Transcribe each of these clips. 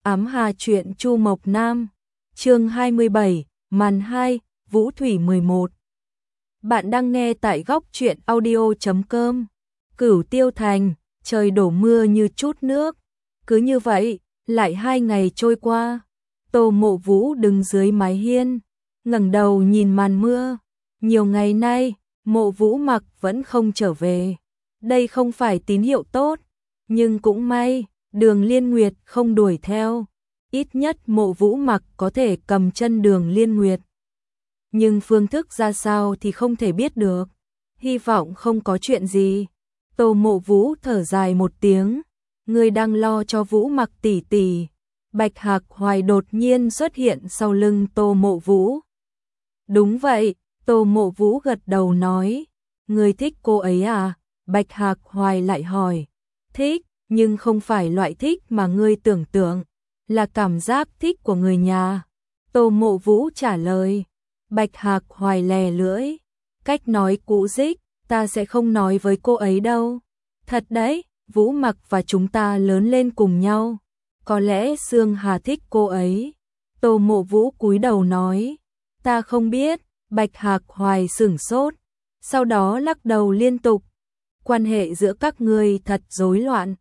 Ám Hà truyện Chu Mộc Nam, chương 27, màn 2, Vũ Thủy 11. Bạn đang nghe tại góc truyện audio.com. Cửu Tiêu Thành, trời đổ mưa như chút nước. Cứ như vậy, lại 2 ngày trôi qua. Tô Mộ Vũ đứng dưới mái hiên, ngẩng đầu nhìn màn mưa. Nhiều ngày nay, Mộ Vũ Mặc vẫn không trở về. Đây không phải tín hiệu tốt, nhưng cũng may, Đường Liên Nguyệt không đuổi theo. Ít nhất Mộ Vũ Mặc có thể cầm chân Đường Liên Nguyệt. Nhưng phương thức ra sao thì không thể biết được. Hy vọng không có chuyện gì. Tô Mộ Vũ thở dài một tiếng. Người đang lo cho Vũ Mặc tỷ tỷ. Bạch Hạc Hoài đột nhiên xuất hiện sau lưng Tô Mộ Vũ. Đúng vậy, Tô Mộ Vũ gật đầu nói. Người thích cô ấy à? Bạch Hạc Hoài lại hỏi. Thích, nhưng không phải loại thích mà ngươi tưởng tượng, là cảm giác thích của người nhà. Tô Mộ Vũ trả lời. Bạch Hạc Hoài lè lưỡi. Cách nói cũ dích, ta sẽ không nói với cô ấy đâu. Thật đấy, Vũ Mặc và chúng ta lớn lên cùng nhau. Có lẽ Sương Hà thích cô ấy. Tô Mộ Vũ cúi đầu nói. Ta không biết. Bạch Hạc Hoài sửng sốt, sau đó lắc đầu liên tục. Quan hệ giữa các ngươi thật rối loạn.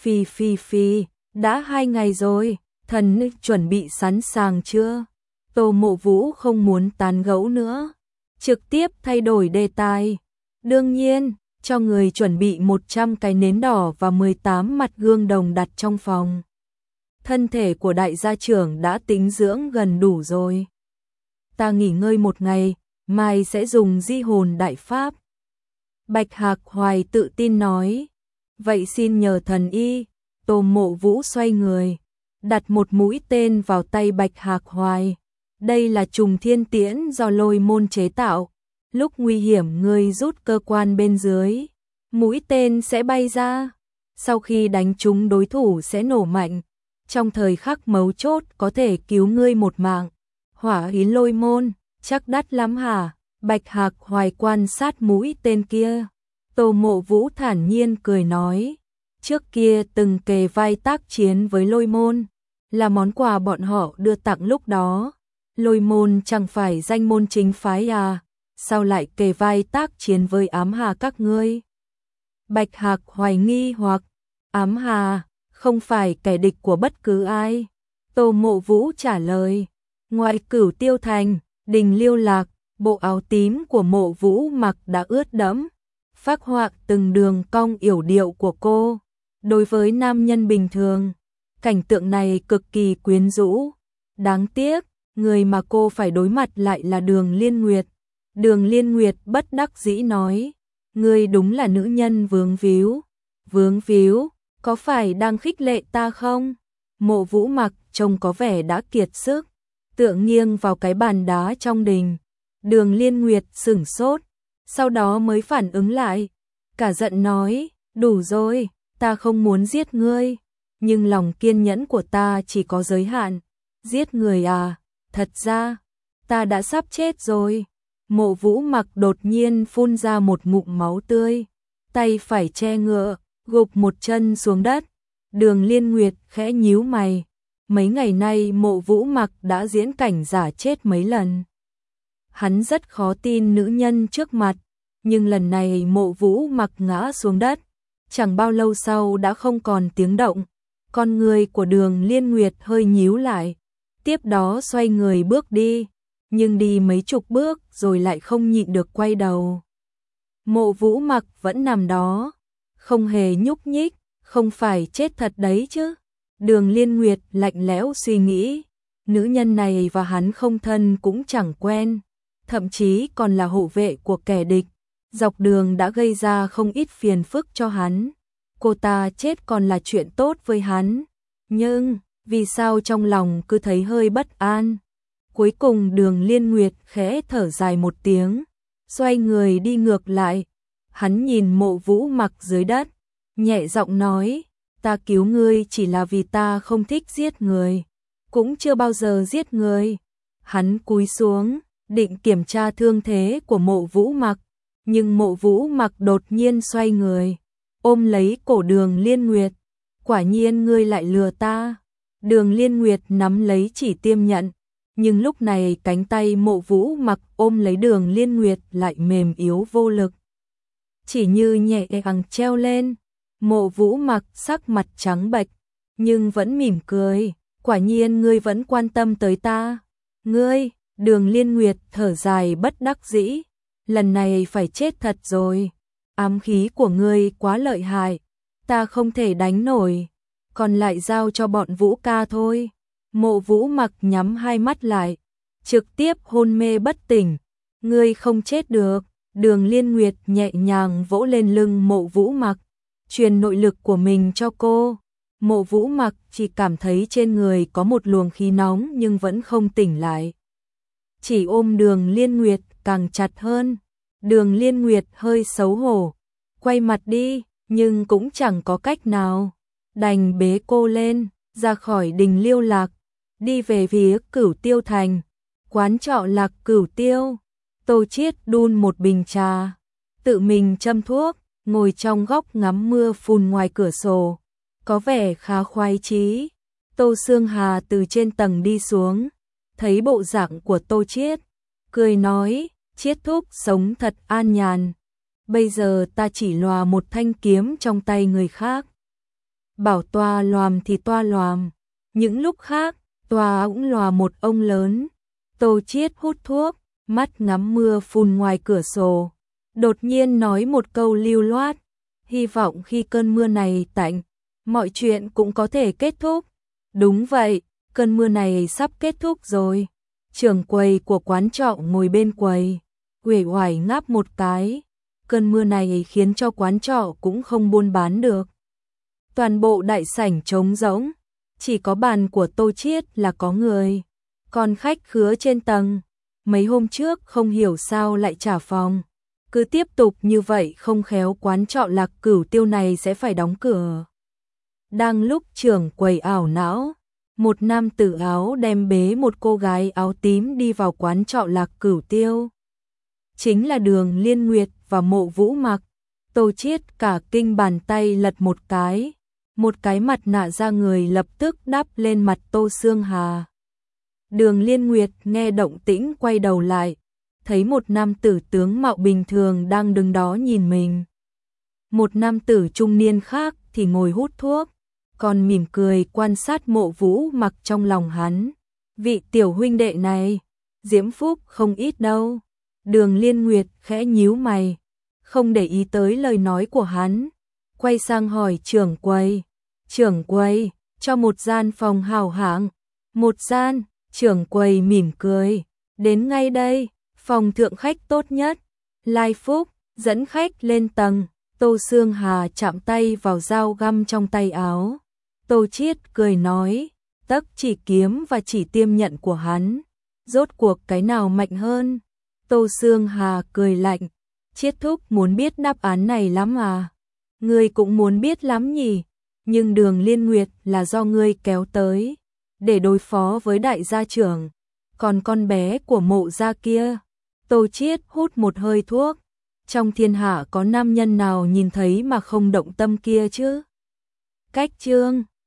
Phi, đã 2 ngày rồi, thần chuẩn bị sẵn sàng chưa? Tô Mộ Vũ không muốn tán gẫu nữa, trực tiếp thay đổi đề tài. Đương nhiên, cho người chuẩn bị 100 cái nến đỏ và 18 mặt gương đồng đặt trong phòng. Thân thể của đại gia trưởng đã tính dưỡng gần đủ rồi. Ta nghỉ ngơi 1 ngày, mai sẽ dùng di hồn đại pháp. Bạch Hạc Hoài tự tin nói. Vậy xin nhờ thần y. Tô Mộ Vũ xoay người, đặt một mũi tên vào tay Bạch Hạc Hoài. Đây là trùng thiên tiễn do Lôi Môn chế tạo. Lúc nguy hiểm ngươi rút cơ quan bên dưới, mũi tên sẽ bay ra. Sau khi đánh trúng đối thủ sẽ nổ mạnh. Trong thời khắc mấu chốt có thể cứu ngươi một mạng. Hỏa ý Lôi Môn, chắc đắt lắm hả? Bạch Hạc Hoài quan sát mũi tên kia. Tô Mộ Vũ thản nhiên cười nói. Trước kia từng kề vai tác chiến với Lôi Môn, là món quà bọn họ đưa tặng lúc đó. Lôi Môn chẳng phải danh môn chính phái à, sao lại kề vai tác chiến với Ám Hà các ngươi? Bạch Hạc Hoài nghi hoặc. Ám Hà không phải kẻ địch của bất cứ ai. Tô Mộ Vũ trả lời. Ngoại Cửu Tiêu Thành, Đình Liêu Lạc, bộ áo tím của Mộ Vũ Mặc đã ướt đẫm, phác họa từng đường cong yểu điệu của cô. Đối với nam nhân bình thường, cảnh tượng này cực kỳ quyến rũ. Đáng tiếc, người mà cô phải đối mặt lại là Đường Liên Nguyệt. Đường Liên Nguyệt bất đắc dĩ nói. Ngươi đúng là nữ nhân vướng víu. Vướng víu, có phải đang khích lệ ta không? Mộ Vũ Mặc trông có vẻ đã kiệt sức, tựa nghiêng vào cái bàn đá trong đình. Đường Liên Nguyệt sửng sốt, sau đó mới phản ứng lại, cả giận nói. Đủ rồi, ta không muốn giết ngươi, nhưng lòng kiên nhẫn của ta chỉ có giới hạn. Giết người à? Thật ra, ta đã sắp chết rồi. Mộ Vũ Mặc đột nhiên phun ra một ngụm máu tươi, tay phải che ngựa, gục một chân xuống đất. Đường Liên Nguyệt khẽ nhíu mày. Mấy ngày nay Mộ Vũ Mặc đã diễn cảnh giả chết mấy lần. Hắn rất khó tin nữ nhân trước mặt, nhưng lần này Mộ Vũ Mặc ngã xuống đất, chẳng bao lâu sau đã không còn tiếng động. Con người của Đường Liên Nguyệt hơi nhíu lại, tiếp đó xoay người bước đi, nhưng đi mấy chục bước rồi lại không nhịn được quay đầu. Mộ Vũ Mặc vẫn nằm đó, không hề nhúc nhích, không phải chết thật đấy chứ? Đường Liên Nguyệt lạnh lẽo suy nghĩ, nữ nhân này và hắn không thân cũng chẳng quen, thậm chí còn là hộ vệ của kẻ địch. Dọc đường đã gây ra không ít phiền phức cho hắn. Cô ta chết còn là chuyện tốt với hắn, nhưng vì sao trong lòng cứ thấy hơi bất an? Cuối cùng Đường Liên Nguyệt khẽ thở dài một tiếng, xoay người đi ngược lại. Hắn nhìn Mộ Vũ Mặc dưới đất, nhẹ giọng nói. Ta cứu ngươi chỉ là vì ta không thích giết người, cũng chưa bao giờ giết người. Hắn cúi xuống, định kiểm tra thương thế của Mộ Vũ Mặc, nhưng Mộ Vũ Mặc đột nhiên xoay người, ôm lấy cổ Đường Liên Nguyệt. Quả nhiên ngươi lại lừa ta. Đường Liên Nguyệt nắm lấy chỉ tiêm nhận, nhưng lúc này cánh tay Mộ Vũ Mặc ôm lấy Đường Liên Nguyệt lại mềm yếu vô lực. Chỉ như nhẹ nhàng treo lên, Mộ Vũ Mặc sắc mặt trắng bệch, nhưng vẫn mỉm cười, quả nhiên ngươi vẫn quan tâm tới ta. Ngươi, Đường Liên Nguyệt thở dài bất đắc dĩ, lần này phải chết thật rồi, ám khí của ngươi quá lợi hại, ta không thể đánh nổi, còn lại giao cho bọn Vũ ca thôi. Mộ Vũ Mặc nhắm hai mắt lại, trực tiếp hôn mê bất tỉnh, ngươi không chết được. Đường Liên Nguyệt nhẹ nhàng vỗ lên lưng Mộ Vũ Mặc, truyền nội lực của mình cho cô. Mộ Vũ Mặc chỉ cảm thấy trên người có một luồng khí nóng nhưng vẫn không tỉnh lại. Chỉ ôm Đường Liên Nguyệt càng chặt hơn. Đường Liên Nguyệt hơi xấu hổ, quay mặt đi, nhưng cũng chẳng có cách nào. Đành bế cô lên, ra khỏi đình Liêu Lạc, đi về phía Cửu Tiêu Thành, quán trọ Lạc Cửu Tiêu. Tô Chiết đun một bình trà, tự mình châm thuốc, ngồi trong góc ngắm mưa phùn ngoài cửa sổ, có vẻ khá khoái chí. Tô Sương Hà từ trên tầng đi xuống, thấy bộ dạng của Tô Chiết, cười nói, Chiết thúc sống thật an nhàn, bây giờ ta chỉ lòa một thanh kiếm trong tay người khác. Bảo toa loàm thì toa loàm, những lúc khác, toa cũng lòa một ông lớn. Tô Chiết hút thuốc, mắt ngắm mưa phùn ngoài cửa sổ, đột nhiên nói một câu lưu loát, hy vọng khi cơn mưa này tạnh, mọi chuyện cũng có thể kết thúc. Đúng vậy, cơn mưa này sắp kết thúc rồi. Trưởng quầy của quán trọ ngồi bên quầy, uể oải ngáp một cái, cơn mưa này khiến cho quán trọ cũng không buôn bán được. Toàn bộ đại sảnh trống rỗng, chỉ có bàn của Tô Chiết là có người, còn khách khứa trên tầng. Mấy hôm trước không hiểu sao lại trả phòng, cứ tiếp tục như vậy không khéo quán trọ Lạc Cửu Tiêu này sẽ phải đóng cửa. Đang lúc trưởng quầy ảo não, một nam tử áo đem bế một cô gái áo tím đi vào quán trọ Lạc Cửu Tiêu. Chính là Đường Liên Nguyệt và Mộ Vũ Mặc. Tô Chiết cả kinh, bàn tay lật một cái mặt nạ ra người lập tức đắp lên mặt Tô Sương Hà. Đường Liên Nguyệt nghe động tĩnh quay đầu lại, thấy một nam tử tướng mạo bình thường đang đứng đó nhìn mình. Một nam tử trung niên khác thì ngồi hút thuốc, còn mỉm cười quan sát Mộ Vũ Mặc trong lòng hắn. Vị tiểu huynh đệ này, diễm phúc không ít đâu. Đường Liên Nguyệt khẽ nhíu mày, không để ý tới lời nói của hắn, quay sang hỏi trưởng quầy. Trưởng quầy, cho một gian phòng hảo hạng. Một gian. Trưởng quầy mỉm cười, đến ngay đây, phòng thượng khách tốt nhất. Lai Phúc dẫn khách lên tầng. Tô Sương Hà chạm tay vào dao găm trong tay áo. Tô Chiết cười nói, tấc chỉ kiếm và chỉ tiêm nhận của hắn, rốt cuộc cái nào mạnh hơn? Tô Sương Hà cười lạnh, Chiết thúc muốn biết đáp án này lắm à? Ngươi cũng muốn biết lắm nhỉ? Nhưng Đường Liên Nguyệt là do ngươi kéo tới để đối phó với đại gia trưởng, còn con bé của Mộ gia kia. Tô Chiết hút một hơi thuốc, trong thiên hạ có nam nhân nào nhìn thấy mà không động tâm kia chứ? Cách chương